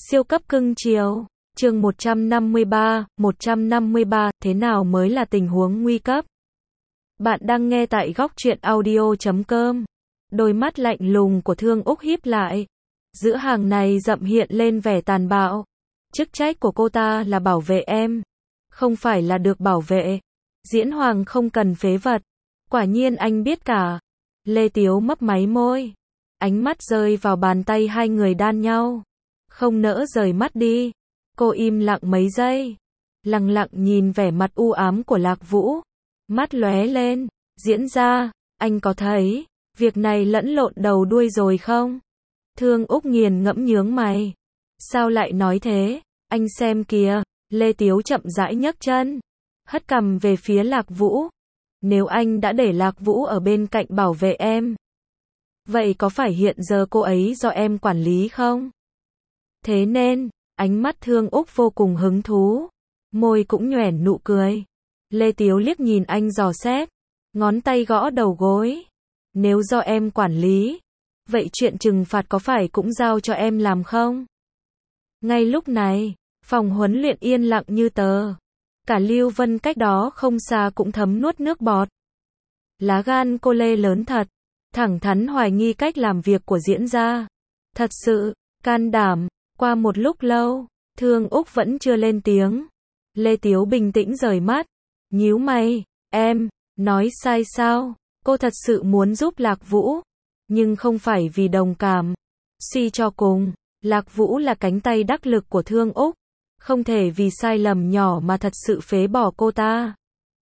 Siêu cấp cưng chiều. Chương 153, thế nào mới là tình huống nguy cấp? Bạn đang nghe tại góc truyện audio.com. Đôi mắt lạnh lùng của Thương Úc híp lại. Giữa hàng này rậm hiện lên vẻ tàn bạo. Chức trách của cô ta là bảo vệ em, không phải là được bảo vệ. Diễn Hoàng không cần phế vật. Quả nhiên anh biết cả. Lê Tiếu mấp máy môi. Ánh mắt rơi vào bàn tay hai người đan nhau. Không nỡ rời mắt đi. Cô im lặng mấy giây. Lặng lặng nhìn vẻ mặt u ám của Lạc Vũ. Mắt lóe lên. Diễn ra, anh có thấy việc này lẫn lộn đầu đuôi rồi không? Thương Úc nghiền ngẫm nhướng mày. Sao lại nói thế? Anh xem kìa. Lê Tiếu chậm rãi nhấc chân, hất cằm về phía Lạc Vũ. Nếu anh đã để Lạc Vũ ở bên cạnh bảo vệ em, vậy có phải hiện giờ cô ấy do em quản lý không? Thế nên, ánh mắt Thương Úc vô cùng hứng thú, môi cũng nhoẻn nụ cười. Lê Tiếu liếc nhìn anh dò xét, ngón tay gõ đầu gối. Nếu do em quản lý, vậy chuyện trừng phạt có phải cũng giao cho em làm không? Ngay lúc này, phòng huấn luyện yên lặng như tờ. Cả Lưu Vân cách đó không xa cũng thấm nuốt nước bọt. Lá gan cô Lê lớn thật, thẳng thắn hoài nghi cách làm việc của Diễn gia. Thật sự, can đảm. Qua một lúc lâu, Thương Úc vẫn chưa lên tiếng. Lê Tiếu bình tĩnh rời mắt, nhíu mày. Em nói sai sao? Cô thật sự muốn giúp Lạc Vũ, nhưng không phải vì đồng cảm. Suy cho cùng, Lạc Vũ là cánh tay đắc lực của Thương Úc, không thể vì sai lầm nhỏ mà thật sự phế bỏ cô ta.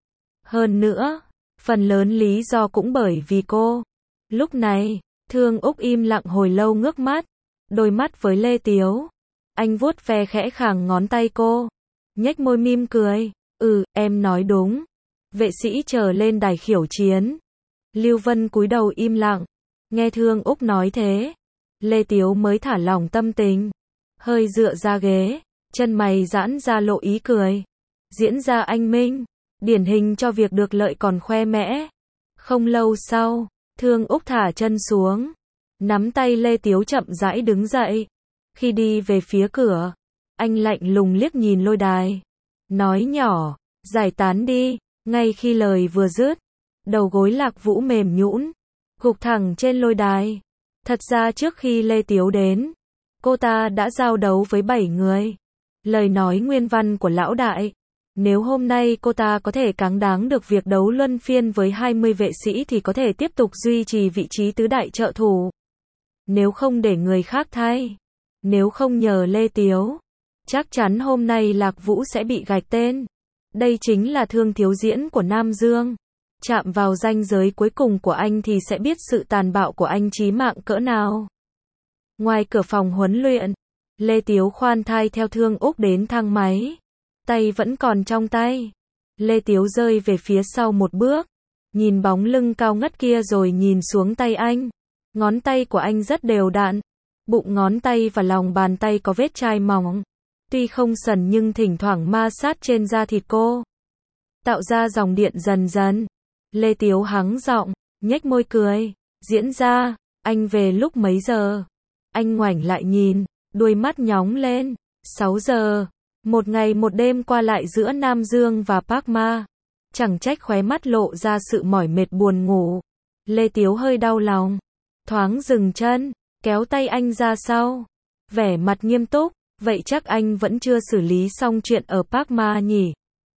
Hơn nữa, phần lớn lý do cũng bởi vì cô. Lúc này, Thương Úc im lặng hồi lâu ngước mắt, đôi mắt với Lê Tiếu. Anh vuốt ve khẽ khàng ngón tay cô, nhếch môi mỉm cười. Em nói đúng. Vệ sĩ chờ lên đài khiêu chiến. Lưu Vân cúi đầu im lặng. Nghe Thương Úc nói thế, Lê Tiếu mới thả lỏng tâm tình, hơi dựa ra ghế, chân mày giãn ra lộ ý cười. Diễn ra anh minh, điển hình cho việc được lợi còn khoe mẽ. Không lâu sau, Thương Úc thả chân xuống, nắm tay Lê Tiếu chậm rãi đứng dậy. Khi đi về phía cửa, anh lạnh lùng liếc nhìn lôi đài, nói nhỏ, giải tán đi. Ngay khi lời vừa dứt, đầu gối Lạc Vũ mềm nhũn, gục thẳng trên lôi đài. Thật ra trước khi Lê Tiếu đến, cô ta đã giao đấu với 7 người. Lời nói nguyên văn của lão đại, nếu hôm nay cô ta có thể cáng đáng được việc đấu luân phiên với 20 vệ sĩ thì có thể tiếp tục duy trì vị trí tứ đại trợ thủ. Nếu không để người khác thay, nếu không nhờ Lê Tiếu, chắc chắn hôm nay Lạc Vũ sẽ bị gạch tên. Đây chính là Thương thiếu diễn của Nam Dương. Chạm vào ranh giới cuối cùng của anh thì sẽ biết sự tàn bạo của anh chí mạng cỡ nào. Ngoài cửa phòng huấn luyện, Lê Tiếu khoan thai theo Thương Úc đến thang máy. Tay vẫn còn trong tay. Lê Tiếu rơi về phía sau một bước, nhìn bóng lưng cao ngất kia rồi nhìn xuống tay anh. Ngón tay của anh rất đều đặn. Bụng ngón tay và lòng bàn tay có vết chai mỏng. Tuy không sần nhưng thỉnh thoảng ma sát trên da thịt cô, tạo ra dòng điện dần dần. Lê Tiếu hắng giọng, nhếch môi cười. Diễn ra, anh về lúc mấy giờ? Anh ngoảnh lại nhìn, đuôi mắt nhóng lên. 6 giờ. Một ngày một đêm qua lại giữa Nam Dương và Park Ma. Chẳng trách khóe mắt lộ ra sự mỏi mệt buồn ngủ. Lê Tiếu hơi đau lòng, thoáng dừng chân, kéo tay anh ra sau, vẻ mặt nghiêm túc. Vậy chắc anh vẫn chưa xử lý xong chuyện ở Park Ma nhỉ?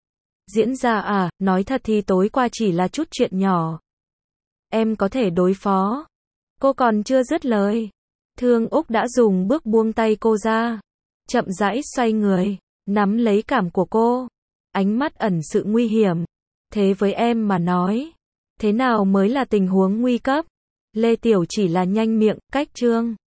Diễn ra à, nói thật thì tối qua chỉ là chút chuyện nhỏ. Em có thể đối phó. Cô còn chưa dứt lời, Thương Úc đã dùng bước buông tay cô ra, chậm rãi xoay người, nắm lấy cảm của cô, ánh mắt ẩn sự nguy hiểm. Thế với em mà nói, thế nào mới là tình huống nguy cấp? Lê Tiểu chỉ là nhanh miệng, cách trương.